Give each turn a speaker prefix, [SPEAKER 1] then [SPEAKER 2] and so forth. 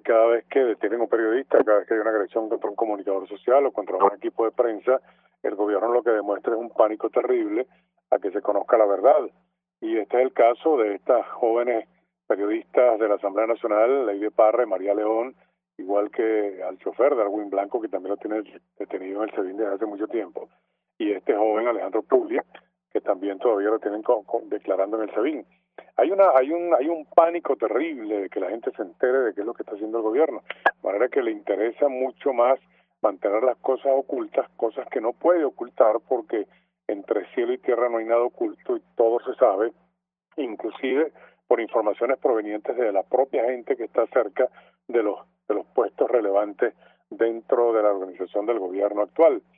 [SPEAKER 1] cada vez que detienen a un periodista, cada vez que hay una agresión contra un comunicador social o contra un equipo de prensa, el gobierno lo que demuestra es un pánico terrible a que se conozca la verdad. Y este es el caso de estas jóvenes periodistas de la Asamblea Nacional, Leide Parra y María León, igual que al chofer de Darwin Blanco, que también lo tiene detenido en el SEBIN desde hace mucho tiempo, y este joven Alejandro Puglia, que también todavía lo tienen declarando en el SEBIN. Hay un pánico terrible de que la gente se entere de qué es lo que está haciendo el gobierno, de manera que le interesa mucho más mantener las cosas ocultas, cosas que no puede ocultar porque entre cielo y tierra no hay nada oculto y todo se sabe, inclusive por informaciones provenientes de la propia gente que está cerca de los puestos relevantes dentro de la organización del gobierno actual.